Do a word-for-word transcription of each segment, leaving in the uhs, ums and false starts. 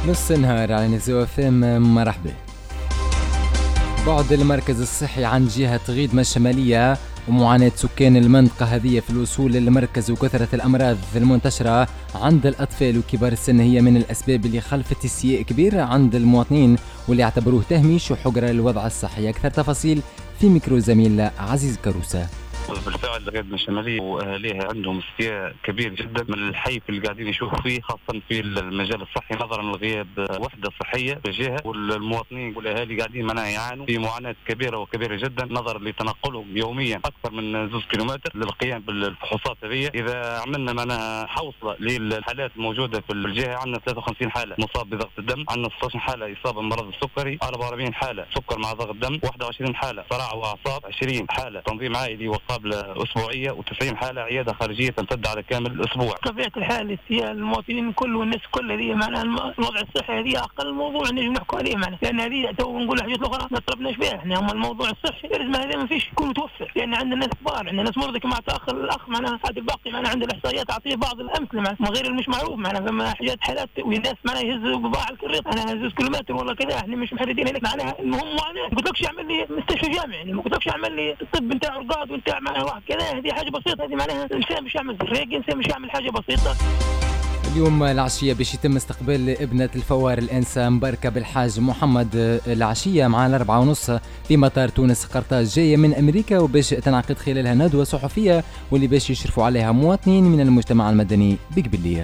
نص النهار على نزوة فام. مرحبا. بعد المركز الصحي عن جهة غيدمة الشمالية ومعاناة سكان المنطقة هذه في الوصول للمركز وكثرة الأمراض المنتشرة عند الأطفال وكبار السن هي من الأسباب اللي خلفت استياء كبير عند المواطنين واللي اعتبروه تهميش وحجرة للوضع الصحي. أكثر تفاصيل في ميكرو زميل عزيز كروسة. بالفعل غيدمة الشمالية وأهاليها عندهم استياء كبير جدا من الحيف اللي قاعدين يشوفوا فيه، خاصة في المجال الصحي نظرا لغياب وحدة صحية في الجهة، والمواطنين والاهالي قاعدين منها يعانوا في معاناة كبيرة وكبيرة جدا نظرا لتنقلهم يوميا أكثر من زوز كيلومتر للقيام بالفحوصات هذه. إذا عملنا منها حوصلة للحالات الموجودة في الجهة، عندنا ثلاثة وخمسين حالة مصاب بضغط الدم، عندنا ستة عشر حالة إصابة بمرض السكري، أربعة وأربعين حالة سكر مع ضغط دم، واحد وعشرين حالة صرع وأعصاب، عشرين حالة تنظيم عائلي وقابلة أسبوعية، وتسعين حالة عيادة خارجية تمتد على كامل الأسبوع. طبيعة الحال استياء المواطنين كل والناس كل هذه معناها الوضع الصحي هذه أقل موضوع نجم نحكوا عليه معناها، لأن هذه تو نقول حاجات أخرى ما طلبناش بها احنا، هم الموضوع الصحي لازم هذا ما فيش يكون متوفر، لأن عندنا ناس كبار، عندنا ناس مرضى كما أعطى أخ الأخ معناها هذا الباقي معناها عند الإحصائيات أعطيه بعض الأمثلة معناها من غير المش معروف معناها، فما حاجات حالات والناس معناها يهزوا بباع الكريط أنا هزوز كيلومتر ولا كذا، احنا مش محددين هناك معناها المهم معاناة. ما قلتلكش يعمل لي مستشفى جامعي، يعني ما قلتلكش يعمل لي الطب نتاع رقاد ونتاع معناها واحد كذا، هذه حاجة بسيطة، هذه معناها الإنسان مش يعمل فريق، الإنسان مش يعمل حاجة بسيطة. اليوم العشية باش يتم استقبال ابنة الفوار الأنسة مباركة بالحاج محمد العشية مع الأربعة ونص في مطار تونس قرطاج، جاية من أمريكا وباش تنعقد خلالها ندوة صحفية واللي باش يشرفوا عليها مواطنين من المجتمع المدني بقبلية.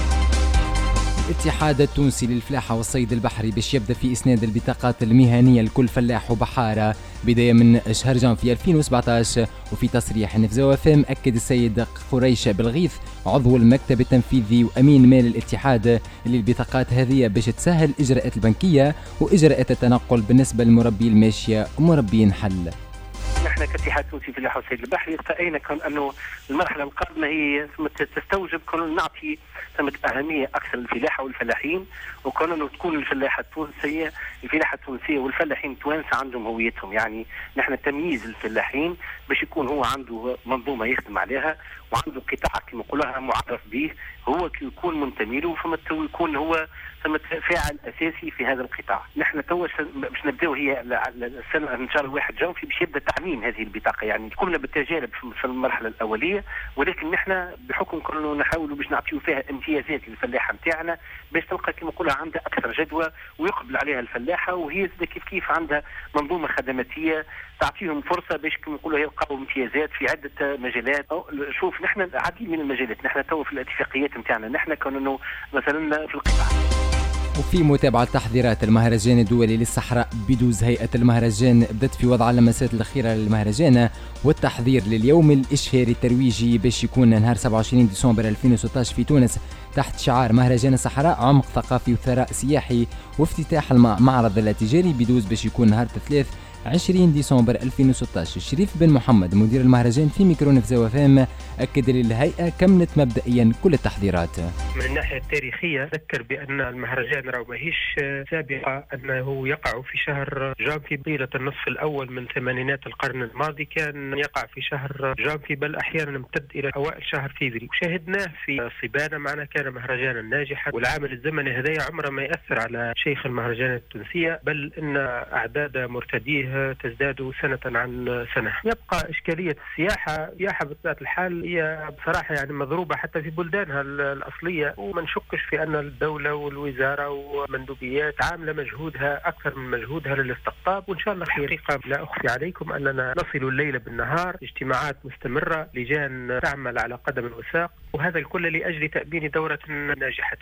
الاتحاد التونسي للفلاحة والصيد البحري باش يبدأ في إسناد البطاقات المهنية لكل فلاح وبحارة بداية من شهر جانفي ألفين وسبعة عشر. وفي تصريح نفزوا فام أكد السيد قريش بالغيث عضو المكتب التنفيذي وأمين مال الاتحاد اللي البطاقات هذه باش تسهل الإجراءات البنكية وإجراءات التنقل بالنسبة لمربي الماشية ومربي الحل. نحن كاتحاد تونسي في الفلاحة والصيد البحري رأينا كون أنه المرحلة القادمة هي تستوجب كون نعطي ثمة أهمية أكثر للفلاحة والفلاحين، وكون أنه تكون الفلاحة التونسية الفلاحة التونسية والفلاحين التوانسة عندهم هويتهم، يعني نحن تمييز الفلاحين باش يكون هو عنده منظومة يخدم عليها وعنده قطاع كما نقولها معرف به هو كي يكون منتمي له، فما يكون هو ثم فاعل اساسي في هذا القطاع. نحن تو باش نبداو هي السنه ان شاء الله واحد جانفي باش يبدا تعميم هذه البطاقه، يعني قمنا بالتجارب في المرحله الاوليه، ولكن نحن بحكم كنا نحاولوا باش نعطيو فيها امتيازات للفلاحه نتاعنا باش تلقى كما نقولها عندها اكثر جدوى ويقبل عليها الفلاحه، وهي كيف كيف عندها منظومه خدماتيه تعطيهم فرصه باش كما نقولوا يلقاو امتيازات في عده مجالات. شوف نحن العديد من المجالات، نحن تو في الاتفاقيات نتاعنا نحن كنا مثلا في القطاع. وفي متابعة تحضيرات المهرجان الدولي للصحراء بدوز هيئة المهرجان بدأت في وضع اللمسات الأخيرة للمهرجان والتحضير لليوم الإشهاري الترويجي باش يكون نهار سبعة وعشرين ديسمبر ألفين وستة عشر في تونس تحت شعار مهرجان الصحراء عمق ثقافي وثراء سياحي، وافتتاح المعرض التجاري بدوز باش يكون نهار الثلاث عشرين ديسمبر ألفين وستة عشر. شريف بن محمد مدير المهرجان في ميكرو نفزوا فام أكد للهيئة كملت مبدئيا كل التحضيرات. من الناحية التاريخية ذكر بأن المهرجان راه ماهيش سابقة أنه يقع في شهر جانفي طيلة النصف الأول من ثمانينات القرن الماضي، كان يقع في شهر جانفي بل أحيانا امتد إلى أوائل شهر فيفري، وشاهدناه في صبانة معنا كان مهرجانا ناجحا، والعامل الزمني هذا عمره ما يأثر على شيخ المهرجانات التونسية، بل أن أعداد مرتديه تزداد سنة عن سنة. يبقى إشكالية السياحة، السياحة بطبيعة الحال هي بصراحة يعني مضروبة حتى في بلدانها الأصلية، وما نشكش في أن الدولة والوزارة ومندوبيات عاملة مجهودها أكثر من مجهودها للاستقطاب، وإن شاء الله حقيقة لا أخفي عليكم أننا نصل الليل بالنهار، اجتماعات مستمرة، لجان تعمل على قدم وساق، وهذا الكل لأجل تأمين دورة ناجحة.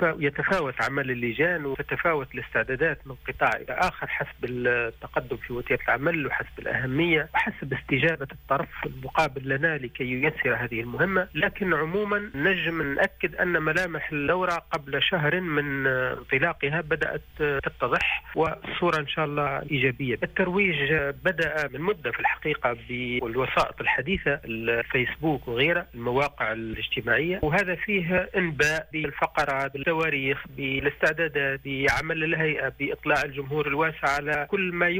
يتفاوت عمل اللجان وتتفاوت الاستعدادات من قطاع إلى آخر حسب التقدم في وتيرة العمل وحسب الأهمية وحسب استجابة الطرف المقابل لنا لكي ييسر هذه المهمة، لكن عموما نجم نأكد أن ملامح الدورة قبل شهر من انطلاقها بدأت تتضح والصورة إن شاء الله إيجابية. الترويج بدأ من مدة في الحقيقة بالوسائط الحديثة، الفيسبوك وغيرها، المواقع الاجتماعية، وهذا فيه انباء بالفقرات بالتواريخ بالاستعدادات بعمل الهيئة بإطلاع الجمهور الواسع على كل ما يمكن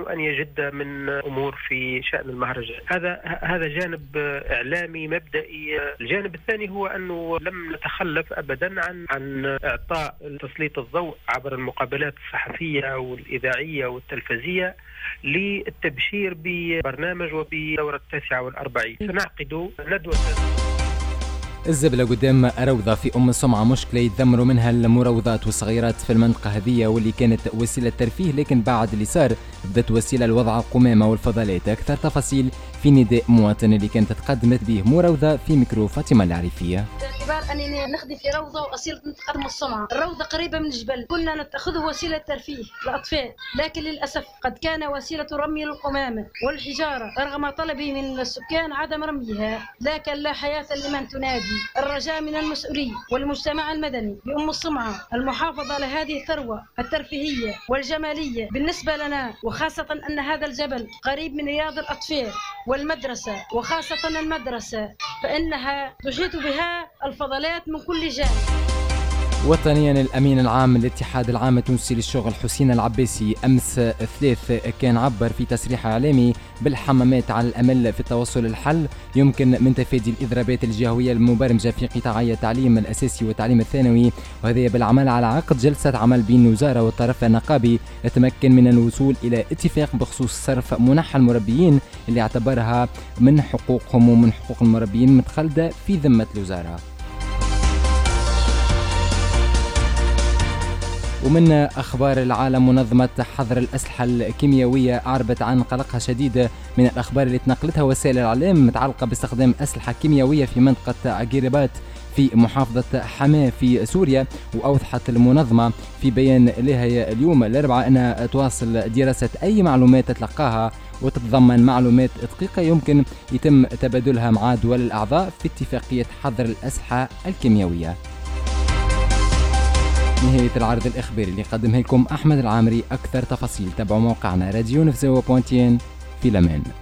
أن يجد من أمور في شأن المهرجان. هذا هذا جانب إعلامي مبدئي. الجانب الثاني هو أنه لم نتخلف أبدا عن عن إعطاء تسليط الضوء عبر المقابلات الصحفية والإذاعية والتلفزية للتبشير ببرنامج وبدورة التاسعة والأربعين. سنعقد ندوة الزبلة قدام روضة في أم السمعة، مشكلة يتذمروا منها المروضات والصغيرات في المنطقة هذه، واللي كانت وسيلة ترفيه لكن بعد اللي صار بدأت وسيلة لوضع القمامة والفضلات. أكثر تفاصيل في نداء مواطن اللي كانت تقدمت به مروضة في ميكرو فاطمة العريفية. باعتبار أنني نخدم في روضة وأصيلة منطقة أم السمعة، الروضة قريبة من الجبل، كنا نتخذه وسيلة ترفيه للأطفال، لكن للأسف قد كان وسيلة رمي القمامة والحجارة رغم طلبي من السكان عدم رميها، لكن لا حياة لمن تنادي. الرجاء من المسؤولين والمجتمع المدني بأم السمعة المحافظة لهذه الثروة الترفيهية والجمالية بالنسبة لنا، وخاصة أن هذا الجبل قريب من رياض الأطفال والمدرسة، وخاصة المدرسة فإنها تحيط بها الفضلات من كل جانب. وطنيا، الأمين العام للاتحاد العام التونسي للشغل حسين العباسي أمس الثلاث كان عبر في تصريح إعلامي بالحمامات على الأمل في التوصل للحل يمكن من تفادي الإضرابات الجهوية المبرمجة في قطاعي التعليم الأساسي والتعليم الثانوي، وهذا بالعمل على عقد جلسة عمل بين الوزارة والطرف النقابي يتمكن من الوصول إلى اتفاق بخصوص صرف منح المربيين اللي اعتبرها من حقوقهم ومن حقوق المربيين متخلدة في ذمة الوزارة. ومن أخبار العالم، منظمة حظر الأسلحة الكيميائية أعربت عن قلقها شديد من الأخبار اللي تنقلتها وسائل الإعلام متعلقة باستخدام أسلحة كيميائية في منطقة عقيربات في محافظة حماة في سوريا. وأوضحت المنظمة في بيان لها اليوم الأربعاء أنها تواصل دراسة أي معلومات تتلقاها وتتضمن معلومات دقيقة يمكن يتم تبادلها مع دول الأعضاء في اتفاقية حظر الأسلحة الكيميائية. نهاية العرض الإخباري اللي قدمه لكم أحمد العامري. أكثر تفاصيل تابعوا موقعنا راديو نفزاوة بوينتين في الأمان.